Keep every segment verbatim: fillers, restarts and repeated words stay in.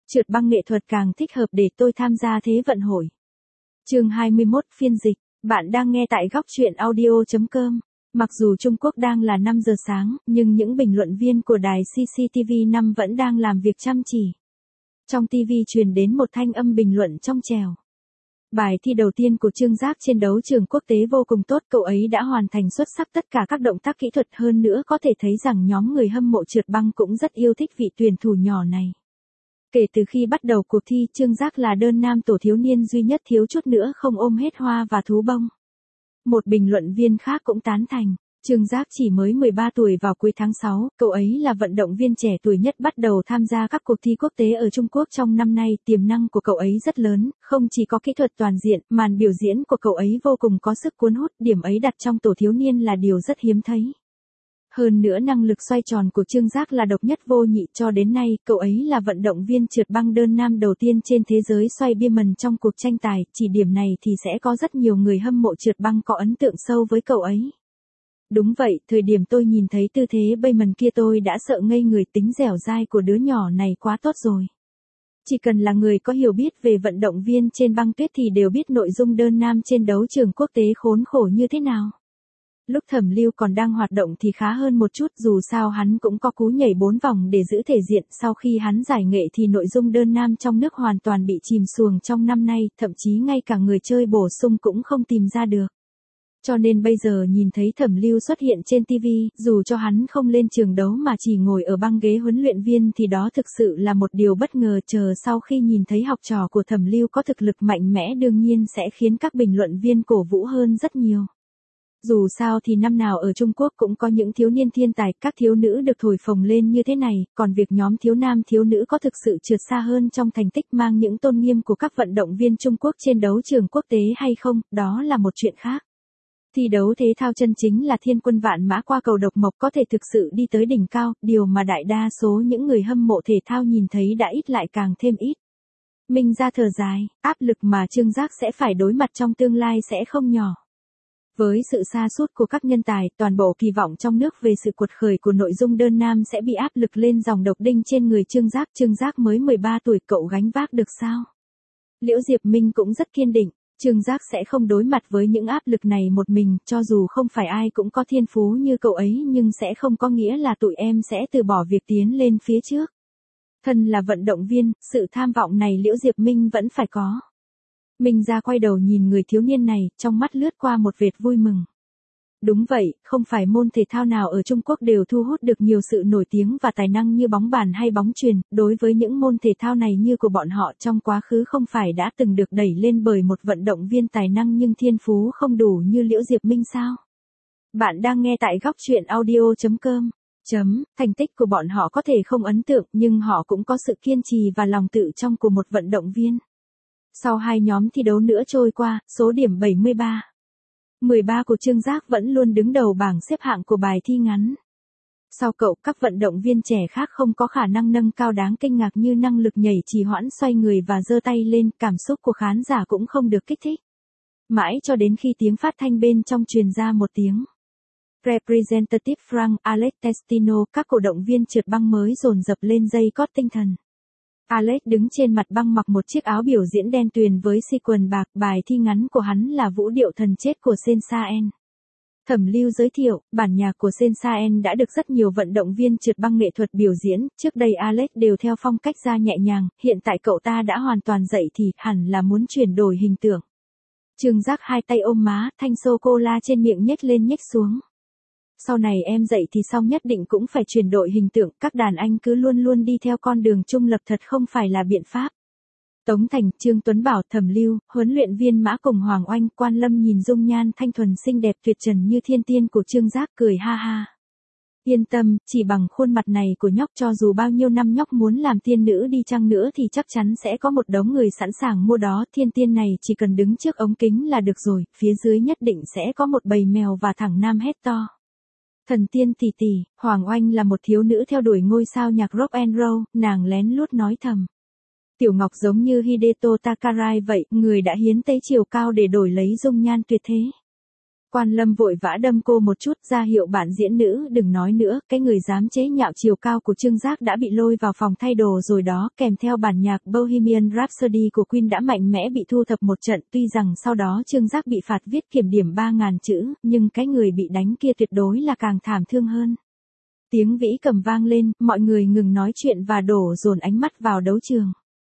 Trượt băng nghệ thuật càng thích hợp để tôi tham gia Thế vận hội. Chương hai mươi mốt phiên dịch, bạn đang nghe tại góc truyện audio chấm com. Mặc dù Trung Quốc đang là năm giờ sáng, nhưng những bình luận viên của đài xê xê tê vê năm vẫn đang làm việc chăm chỉ. Trong ti vi truyền đến một thanh âm bình luận trong trẻo. Bài thi đầu tiên của Trương Giác trên đấu trường quốc tế vô cùng tốt, cậu ấy đã hoàn thành xuất sắc tất cả các động tác kỹ thuật, hơn nữa có thể thấy rằng nhóm người hâm mộ trượt băng cũng rất yêu thích vị tuyển thủ nhỏ này. Kể từ khi bắt đầu cuộc thi, Trương Giác là đơn nam tổ thiếu niên duy nhất thiếu chút nữa không ôm hết hoa và thú bông. Một bình luận viên khác cũng tán thành, Trương Giác chỉ mới mười ba tuổi vào cuối tháng sáu, cậu ấy là vận động viên trẻ tuổi nhất bắt đầu tham gia các cuộc thi quốc tế ở Trung Quốc trong năm nay, tiềm năng của cậu ấy rất lớn, không chỉ có kỹ thuật toàn diện, màn biểu diễn của cậu ấy vô cùng có sức cuốn hút, điểm ấy đặt trong tổ thiếu niên là điều rất hiếm thấy. Hơn nữa năng lực xoay tròn của Trương Giác là độc nhất vô nhị, cho đến nay, cậu ấy là vận động viên trượt băng đơn nam đầu tiên trên thế giới xoay bia mần trong cuộc tranh tài, chỉ điểm này thì sẽ có rất nhiều người hâm mộ trượt băng có ấn tượng sâu với cậu ấy. Đúng vậy, thời điểm tôi nhìn thấy tư thế bơi mần kia tôi đã sợ ngây người, tính dẻo dai của đứa nhỏ này quá tốt rồi. Chỉ cần là người có hiểu biết về vận động viên trên băng tuyết thì đều biết nội dung đơn nam trên đấu trường quốc tế khốn khổ như thế nào. Lúc Thẩm Lưu còn đang hoạt động thì khá hơn một chút, dù sao hắn cũng có cú nhảy bốn vòng để giữ thể diện, sau khi hắn giải nghệ thì nội dung đơn nam trong nước hoàn toàn bị chìm xuồng trong năm nay, thậm chí ngay cả người chơi bổ sung cũng không tìm ra được. Cho nên bây giờ nhìn thấy Thẩm Lưu xuất hiện trên ti vi, dù cho hắn không lên trường đấu mà chỉ ngồi ở băng ghế huấn luyện viên thì đó thực sự là một điều bất ngờ, chờ sau khi nhìn thấy học trò của Thẩm Lưu có thực lực mạnh mẽ đương nhiên sẽ khiến các bình luận viên cổ vũ hơn rất nhiều. Dù sao thì năm nào ở Trung Quốc cũng có những thiếu niên thiên tài, các thiếu nữ được thổi phồng lên như thế này, còn việc nhóm thiếu nam thiếu nữ có thực sự trượt xa hơn trong thành tích mang những tôn nghiêm của các vận động viên Trung Quốc trên đấu trường quốc tế hay không, đó là một chuyện khác. Thi đấu thể thao chân chính là thiên quân vạn mã qua cầu độc mộc có thể thực sự đi tới đỉnh cao, điều mà đại đa số những người hâm mộ thể thao nhìn thấy đã ít lại càng thêm ít. Minh ra thở dài, áp lực mà Trương Giác sẽ phải đối mặt trong tương lai sẽ không nhỏ. Với sự sa sút của các nhân tài, toàn bộ kỳ vọng trong nước về sự cuột khởi của nội dung đơn nam sẽ bị áp lực lên dòng độc đinh trên người Trương Giác. Trương Giác mới mười ba tuổi, cậu gánh vác được sao? Liễu Diệp Minh cũng rất kiên định, Trương Giác sẽ không đối mặt với những áp lực này một mình, cho dù không phải ai cũng có thiên phú như cậu ấy nhưng sẽ không có nghĩa là tụi em sẽ từ bỏ việc tiến lên phía trước. Thân là vận động viên, sự tham vọng này Liễu Diệp Minh vẫn phải có. Minh ra quay đầu nhìn người thiếu niên này, trong mắt lướt qua một vệt vui mừng. Đúng vậy, không phải môn thể thao nào ở Trung Quốc đều thu hút được nhiều sự nổi tiếng và tài năng như bóng bàn hay bóng chuyền, đối với những môn thể thao này như của bọn họ trong quá khứ không phải đã từng được đẩy lên bởi một vận động viên tài năng nhưng thiên phú không đủ như Liễu Diệp Minh sao? Bạn đang nghe tại góc truyện audio chấm com. Chấm, thành tích của bọn họ có thể không ấn tượng nhưng họ cũng có sự kiên trì và lòng tự trọng của một vận động viên. Sau hai nhóm thi đấu nữa trôi qua, số điểm bảy mươi ba. mười ba của Trương Giác vẫn luôn đứng đầu bảng xếp hạng của bài thi ngắn. Sau cậu, các vận động viên trẻ khác không có khả năng nâng cao đáng kinh ngạc như năng lực nhảy trì hoãn xoay người và giơ tay lên, cảm xúc của khán giả cũng không được kích thích. Mãi cho đến khi tiếng phát thanh bên trong truyền ra một tiếng Representative Frank Alex Testino, các cổ động viên trượt băng mới dồn dập lên dây cót tinh thần. Alex đứng trên mặt băng mặc một chiếc áo biểu diễn đen tuyền với si quần bạc, bài thi ngắn của hắn là Vũ điệu thần chết của Sensaen. Thẩm Lưu giới thiệu, bản nhạc của Sensaen đã được rất nhiều vận động viên trượt băng nghệ thuật biểu diễn, trước đây Alex đều theo phong cách ra nhẹ nhàng, hiện tại cậu ta đã hoàn toàn dậy thì hẳn là muốn chuyển đổi hình tượng. Trương Giác hai tay ôm má, thanh sô-cô-la trên miệng nhếch lên nhếch xuống. Sau này em dậy thì xong nhất định cũng phải chuyển đổi hình tượng, các đàn anh cứ luôn luôn đi theo con đường trung lập thật không phải là biện pháp. Tống Thành, Trương Tuấn Bảo, Thẩm Lưu, huấn luyện viên Mã cùng Hoàng Oanh, Quan Lâm nhìn dung nhan thanh thuần xinh đẹp tuyệt trần như thiên tiên của Trương Giác cười ha ha. Yên tâm, chỉ bằng khuôn mặt này của nhóc cho dù bao nhiêu năm nhóc muốn làm tiên nữ đi chăng nữa thì chắc chắn sẽ có một đống người sẵn sàng mua đó, thiên tiên này chỉ cần đứng trước ống kính là được rồi, phía dưới nhất định sẽ có một bầy mèo và thằng nam hét to. Thần tiên tỷ tỷ, Hoàng Oanh là một thiếu nữ theo đuổi ngôi sao nhạc rock and roll, nàng lén lút nói thầm. Tiểu Ngọc giống như Hideto Takarai vậy, người đã hiến tế chiều cao để đổi lấy dung nhan tuyệt thế. Quan Lâm vội vã đâm cô một chút, ra hiệu bạn diễn nữ đừng nói nữa, cái người dám chế nhạo chiều cao của Trương Giác đã bị lôi vào phòng thay đồ rồi đó, kèm theo bản nhạc Bohemian Rhapsody của Queen đã mạnh mẽ bị thu thập một trận, tuy rằng sau đó Trương Giác bị phạt viết kiểm điểm ba nghìn chữ, nhưng cái người bị đánh kia tuyệt đối là càng thảm thương hơn. Tiếng vĩ cầm vang lên, mọi người ngừng nói chuyện và đổ dồn ánh mắt vào đấu trường.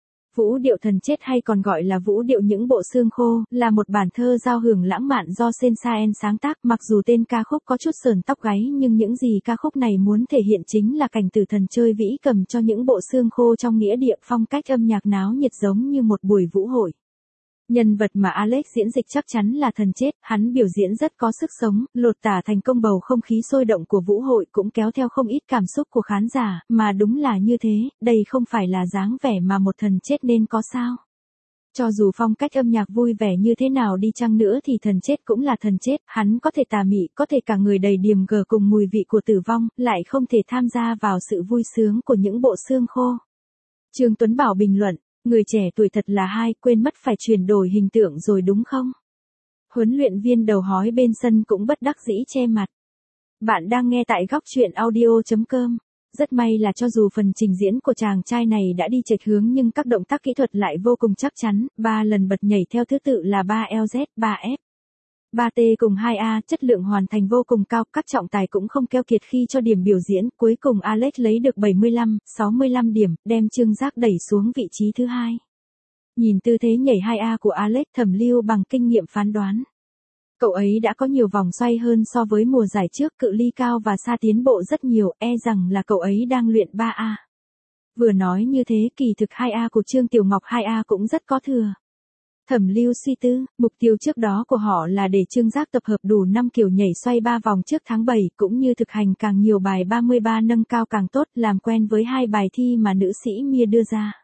Vũ điệu thần chết hay còn gọi là vũ điệu những bộ xương khô, là một bản thơ giao hưởng lãng mạn do Saint-Saëns sáng tác, mặc dù tên ca khúc có chút sờn tóc gáy nhưng những gì ca khúc này muốn thể hiện chính là cảnh tử thần chơi vĩ cầm cho những bộ xương khô trong nghĩa địa, phong cách âm nhạc náo nhiệt giống như một buổi vũ hội. Nhân vật mà Alex diễn dịch chắc chắn là thần chết, hắn biểu diễn rất có sức sống, lột tả thành công bầu không khí sôi động của vũ hội cũng kéo theo không ít cảm xúc của khán giả, mà đúng là như thế, đây không phải là dáng vẻ mà một thần chết nên có sao. Cho dù phong cách âm nhạc vui vẻ như thế nào đi chăng nữa thì thần chết cũng là thần chết, hắn có thể tà mị, có thể cả người đầy điềm gờ cùng mùi vị của tử vong, lại không thể tham gia vào sự vui sướng của những bộ xương khô. Trương Tuấn Bảo bình luận, người trẻ tuổi thật là hay, quên mất phải chuyển đổi hình tượng rồi đúng không? Huấn luyện viên đầu hói bên sân cũng bất đắc dĩ che mặt. Bạn đang nghe tại góc truyện audio chấm com. Rất may là cho dù phần trình diễn của chàng trai này đã đi chệch hướng nhưng các động tác kỹ thuật lại vô cùng chắc chắn, ba lần bật nhảy theo thứ tự là ba L Z, ba F, ba T cùng hai A, chất lượng hoàn thành vô cùng cao, các trọng tài cũng không keo kiệt khi cho điểm biểu diễn, cuối cùng Alex lấy được bảy mươi lăm, sáu mươi lăm điểm, đem Trương Giác đẩy xuống vị trí thứ hai. Nhìn tư thế nhảy hai A của Alex, Thẩm Lưu bằng kinh nghiệm phán đoán. Cậu ấy đã có nhiều vòng xoay hơn so với mùa giải trước, cự ly cao và xa tiến bộ rất nhiều, e rằng là cậu ấy đang luyện ba A. Vừa nói như thế, kỳ thực hai A của Trương Tiểu Ngọc hai A cũng rất có thừa. Thẩm Lưu suy tư, mục tiêu trước đó của họ là để Trương Giác tập hợp đủ năm kiểu nhảy xoay ba vòng trước tháng bảy, cũng như thực hành càng nhiều bài ba mươi ba nâng cao càng tốt, làm quen với hai bài thi mà nữ sĩ Mia đưa ra.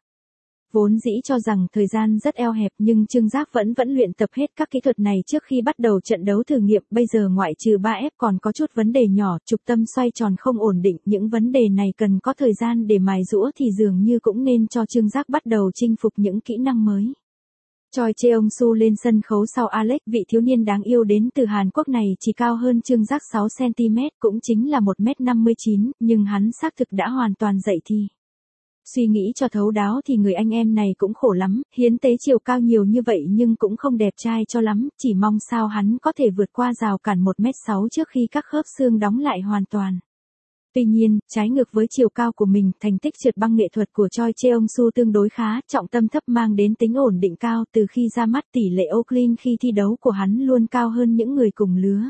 Vốn dĩ cho rằng thời gian rất eo hẹp nhưng Trương Giác vẫn vẫn luyện tập hết các kỹ thuật này trước khi bắt đầu trận đấu thử nghiệm, bây giờ ngoại trừ ba F còn có chút vấn đề nhỏ, trục tâm xoay tròn không ổn định, những vấn đề này cần có thời gian để mài giũa thì dường như cũng nên cho Trương Giác bắt đầu chinh phục những kỹ năng mới. Choi Cheong-su lên sân khấu sau Alex, vị thiếu niên đáng yêu đến từ Hàn Quốc này chỉ cao hơn Trương Giác sáu xăng ti mét, cũng chính là một mét năm mươi chín, nhưng hắn xác thực đã hoàn toàn dậy thì. Suy nghĩ cho thấu đáo thì người anh em này cũng khổ lắm, hiến tế chiều cao nhiều như vậy nhưng cũng không đẹp trai cho lắm, chỉ mong sao hắn có thể vượt qua rào cản một mét sáu trước khi các khớp xương đóng lại hoàn toàn. Tuy nhiên, trái ngược với chiều cao của mình, thành tích trượt băng nghệ thuật của Choi Cheong-su tương đối khá, trọng tâm thấp mang đến tính ổn định cao, từ khi ra mắt tỷ lệ Oaklin khi thi đấu của hắn luôn cao hơn những người cùng lứa.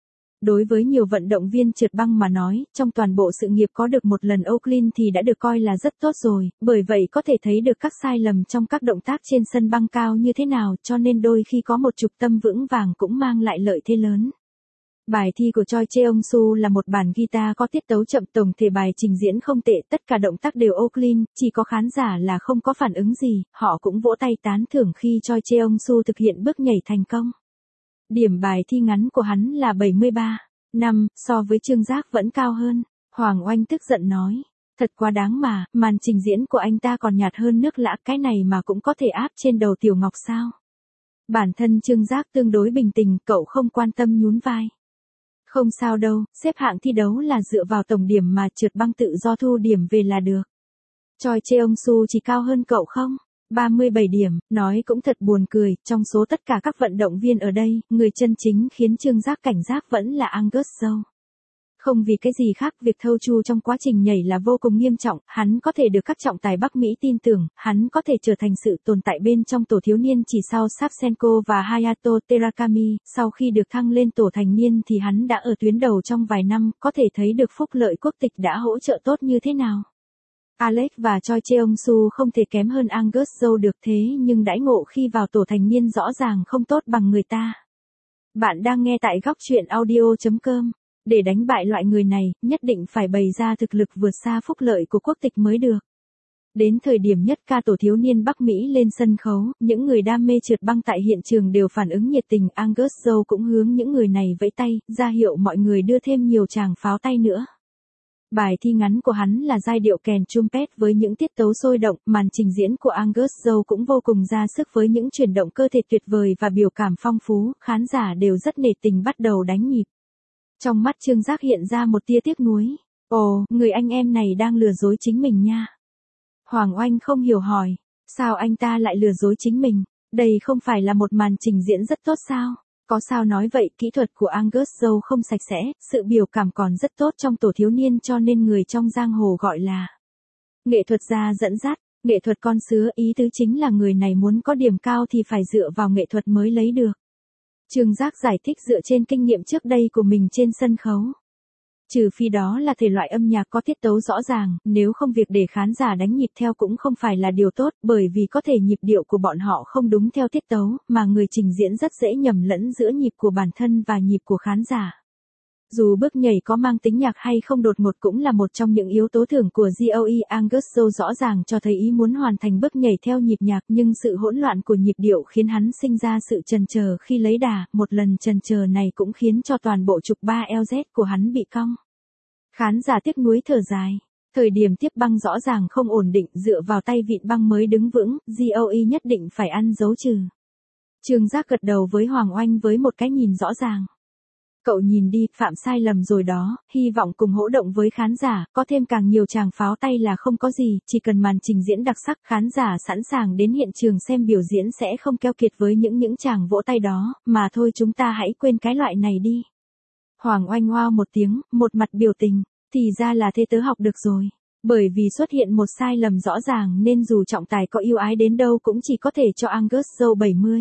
Đối với nhiều vận động viên trượt băng mà nói, trong toàn bộ sự nghiệp có được một lần Oaklin thì đã được coi là rất tốt rồi, bởi vậy có thể thấy được các sai lầm trong các động tác trên sân băng cao như thế nào, cho nên đôi khi có một trục tâm vững vàng cũng mang lại lợi thế lớn. Bài thi của Choi Cheong-su là một bản guitar có tiết tấu chậm, tổng thể bài trình diễn không tệ, tất cả động tác đều Oaklin, chỉ có khán giả là không có phản ứng gì, họ cũng vỗ tay tán thưởng khi Choi Cheong-su thực hiện bước nhảy thành công. Điểm bài thi ngắn của hắn là bảy mươi ba, năm, so với Trương Giác vẫn cao hơn. Hoàng Oanh tức giận nói, thật quá đáng mà, màn trình diễn của anh ta còn nhạt hơn nước lã, cái này mà cũng có thể áp trên đầu Tiểu Ngọc sao? Bản thân Trương Giác tương đối bình tĩnh, cậu không quan tâm nhún vai. Không sao đâu, xếp hạng thi đấu là dựa vào tổng điểm mà, trượt băng tự do thu điểm về là được. Choi Cheong-su chỉ cao hơn cậu không? ba mươi bảy điểm, nói cũng thật buồn cười, trong số tất cả các vận động viên ở đây, người chân chính khiến Trương Giác cảnh giác vẫn là Angus Joe. Không vì cái gì khác, việc thâu chu trong quá trình nhảy là vô cùng nghiêm trọng, hắn có thể được các trọng tài Bắc Mỹ tin tưởng, hắn có thể trở thành sự tồn tại bên trong tổ thiếu niên chỉ sau Savchenko và Hayato Terakami, sau khi được thăng lên tổ thành niên thì hắn đã ở tuyến đầu trong vài năm, có thể thấy được phúc lợi quốc tịch đã hỗ trợ tốt như thế nào. Alex và Choi Cheong-su không thể kém hơn Angus Joe được, thế nhưng đãi ngộ khi vào tổ thành niên rõ ràng không tốt bằng người ta. Bạn đang nghe tại góc truyện audio chấm com. Để đánh bại loại người này, nhất định phải bày ra thực lực vượt xa phúc lợi của quốc tịch mới được. Đến thời điểm nhất ca tổ thiếu niên Bắc Mỹ lên sân khấu, những người đam mê trượt băng tại hiện trường đều phản ứng nhiệt tình, Angus Joe cũng hướng những người này vẫy tay, ra hiệu mọi người đưa thêm nhiều tràng pháo tay nữa. Bài thi ngắn của hắn là giai điệu kèn trumpet với những tiết tấu sôi động, màn trình diễn của Angus Young cũng vô cùng ra sức với những chuyển động cơ thể tuyệt vời và biểu cảm phong phú, khán giả đều rất nể tình bắt đầu đánh nhịp. Trong mắt Trương Giác hiện ra một tia tiếc nuối. Ồ, người anh em này đang lừa dối chính mình nha. Hoàng Oanh không hiểu hỏi, sao anh ta lại lừa dối chính mình? Đây không phải là một màn trình diễn rất tốt sao? Có sao nói vậy, kỹ thuật của Angus Young không sạch sẽ, sự biểu cảm còn rất tốt trong tổ thiếu niên cho nên người trong giang hồ gọi là nghệ thuật gia dẫn dắt, nghệ thuật con sứa, ý tứ chính là người này muốn có điểm cao thì phải dựa vào nghệ thuật mới lấy được. Trương Giác giải thích dựa trên kinh nghiệm trước đây của mình trên sân khấu. Trừ phi đó là thể loại âm nhạc có tiết tấu rõ ràng, nếu không việc để khán giả đánh nhịp theo cũng không phải là điều tốt, bởi vì có thể nhịp điệu của bọn họ không đúng theo tiết tấu, mà người trình diễn rất dễ nhầm lẫn giữa nhịp của bản thân và nhịp của khán giả. Dù bước nhảy có mang tính nhạc hay không đột ngột cũng là một trong những yếu tố thưởng của Joey. Angus Young rõ ràng cho thấy ý muốn hoàn thành bước nhảy theo nhịp nhạc, nhưng sự hỗn loạn của nhịp điệu khiến hắn sinh ra sự chần chờ khi lấy đà, một lần chần chờ này cũng khiến cho toàn bộ trục ba L Z của hắn bị cong. Khán giả tiếc nuối thở dài. Thời điểm tiếp băng rõ ràng không ổn định, dựa vào tay vịn băng mới đứng vững, Joey nhất định phải ăn dấu trừ. Trương Giác gật đầu với Hoàng Oanh với một cái nhìn rõ ràng. Cậu nhìn đi, phạm sai lầm rồi đó, hy vọng cùng hỗ động với khán giả, có thêm càng nhiều tràng pháo tay là không có gì, chỉ cần màn trình diễn đặc sắc, khán giả sẵn sàng đến hiện trường xem biểu diễn sẽ không keo kiệt với những những tràng vỗ tay đó, mà thôi chúng ta hãy quên cái loại này đi. Hoàng Oanh wow một tiếng, một mặt biểu tình, thì ra là thế, tớ học được rồi. Bởi vì xuất hiện một sai lầm rõ ràng nên dù trọng tài có yêu ái đến đâu cũng chỉ có thể cho Angus Young bảy mươi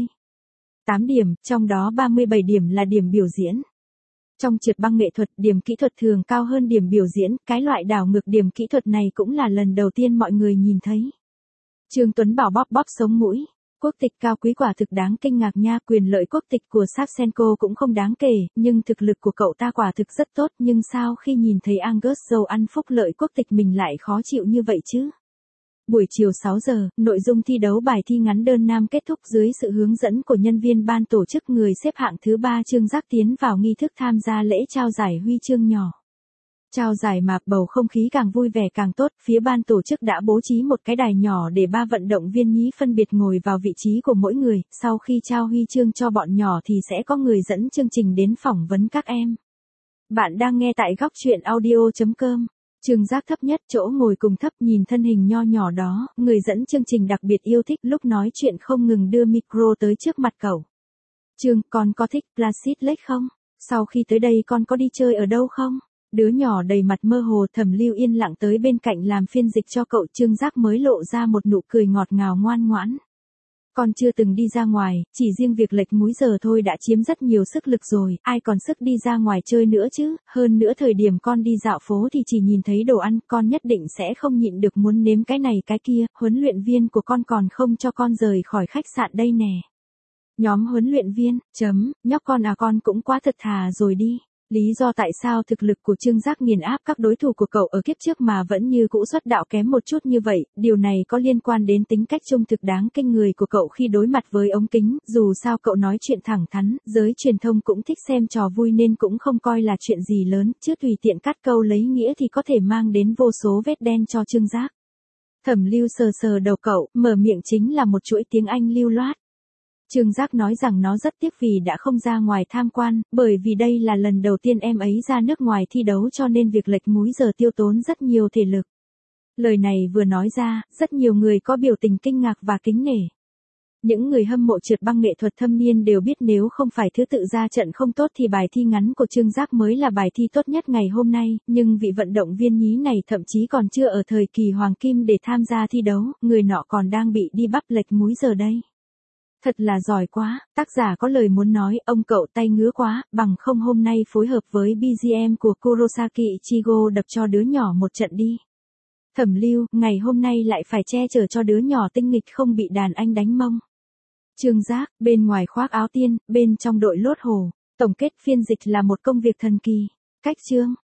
tám điểm, trong đó ba mươi bảy điểm là điểm biểu diễn. Trong trượt băng nghệ thuật, điểm kỹ thuật thường cao hơn điểm biểu diễn, cái loại đảo ngược điểm kỹ thuật này cũng là lần đầu tiên mọi người nhìn thấy. Trương Tuấn Bảo bóp bóp sống mũi. Quốc tịch cao quý quả thực đáng kinh ngạc nha, quyền lợi quốc tịch của Savchenko cũng không đáng kể, nhưng thực lực của cậu ta quả thực rất tốt, nhưng sao khi nhìn thấy Angus Young ăn phúc lợi quốc tịch mình lại khó chịu như vậy chứ? Buổi chiều sáu giờ, nội dung thi đấu bài thi ngắn đơn nam kết thúc dưới sự hướng dẫn của nhân viên ban tổ chức. Người xếp hạng thứ ba Trương Giác tiến vào nghi thức tham gia lễ trao giải huy chương nhỏ. Trao giải mà bầu không khí càng vui vẻ càng tốt, phía ban tổ chức đã bố trí một cái đài nhỏ để ba vận động viên nhí phân biệt ngồi vào vị trí của mỗi người, sau khi trao huy chương cho bọn nhỏ thì sẽ có người dẫn chương trình đến phỏng vấn các em. Bạn đang nghe tại góc truyện audio chấm com. Trương Giác thấp nhất chỗ ngồi cùng thấp, nhìn thân hình nho nhỏ đó, người dẫn chương trình đặc biệt yêu thích, lúc nói chuyện không ngừng đưa micro tới trước mặt cậu. Trương, con có thích Placid Lake không? Sau khi tới đây con có đi chơi ở đâu không? Đứa nhỏ đầy mặt mơ hồ. Thẩm Lưu yên lặng tới bên cạnh làm phiên dịch cho cậu. Trương Giác mới lộ ra một nụ cười ngọt ngào ngoan ngoãn. Con chưa từng đi ra ngoài, chỉ riêng việc lệch múi giờ thôi đã chiếm rất nhiều sức lực rồi, ai còn sức đi ra ngoài chơi nữa chứ, hơn nữa thời điểm con đi dạo phố thì chỉ nhìn thấy đồ ăn, con nhất định sẽ không nhịn được muốn nếm cái này cái kia, huấn luyện viên của con còn không cho con rời khỏi khách sạn đây nè. Nhóm huấn luyện viên, chấm, nhóc con à, con cũng quá thật thà rồi đi. Lý do tại sao thực lực của Trương Giác nghiền áp các đối thủ của cậu ở kiếp trước mà vẫn như cũ xuất đạo kém một chút như vậy, điều này có liên quan đến tính cách trung thực đáng kinh người của cậu khi đối mặt với ống kính, dù sao cậu nói chuyện thẳng thắn, giới truyền thông cũng thích xem trò vui nên cũng không coi là chuyện gì lớn, chứ tùy tiện cắt câu lấy nghĩa thì có thể mang đến vô số vết đen cho Trương Giác. Thẩm Lưu sờ sờ đầu cậu, mở miệng chính là một chuỗi tiếng Anh lưu loát. Trương Giác nói rằng nó rất tiếc vì đã không ra ngoài tham quan, bởi vì đây là lần đầu tiên em ấy ra nước ngoài thi đấu cho nên việc lệch múi giờ tiêu tốn rất nhiều thể lực. Lời này vừa nói ra, rất nhiều người có biểu tình kinh ngạc và kính nể. Những người hâm mộ trượt băng nghệ thuật thâm niên đều biết nếu không phải thứ tự ra trận không tốt thì bài thi ngắn của Trương Giác mới là bài thi tốt nhất ngày hôm nay, nhưng vị vận động viên nhí này thậm chí còn chưa ở thời kỳ hoàng kim để tham gia thi đấu, người nọ còn đang bị đi bắp lệch múi giờ đây. Thật là giỏi quá, tác giả có lời muốn nói, ông cậu tay ngứa quá, bằng không hôm nay phối hợp với bê giê em của Kurosaki Ichigo đập cho đứa nhỏ một trận đi. Thẩm Lưu, ngày hôm nay lại phải che chở cho đứa nhỏ tinh nghịch không bị đàn anh đánh mông. Trương Giác, bên ngoài khoác áo tiên, bên trong đội lốt hồ. Tổng kết phiên dịch là một công việc thần kỳ. Cách chương,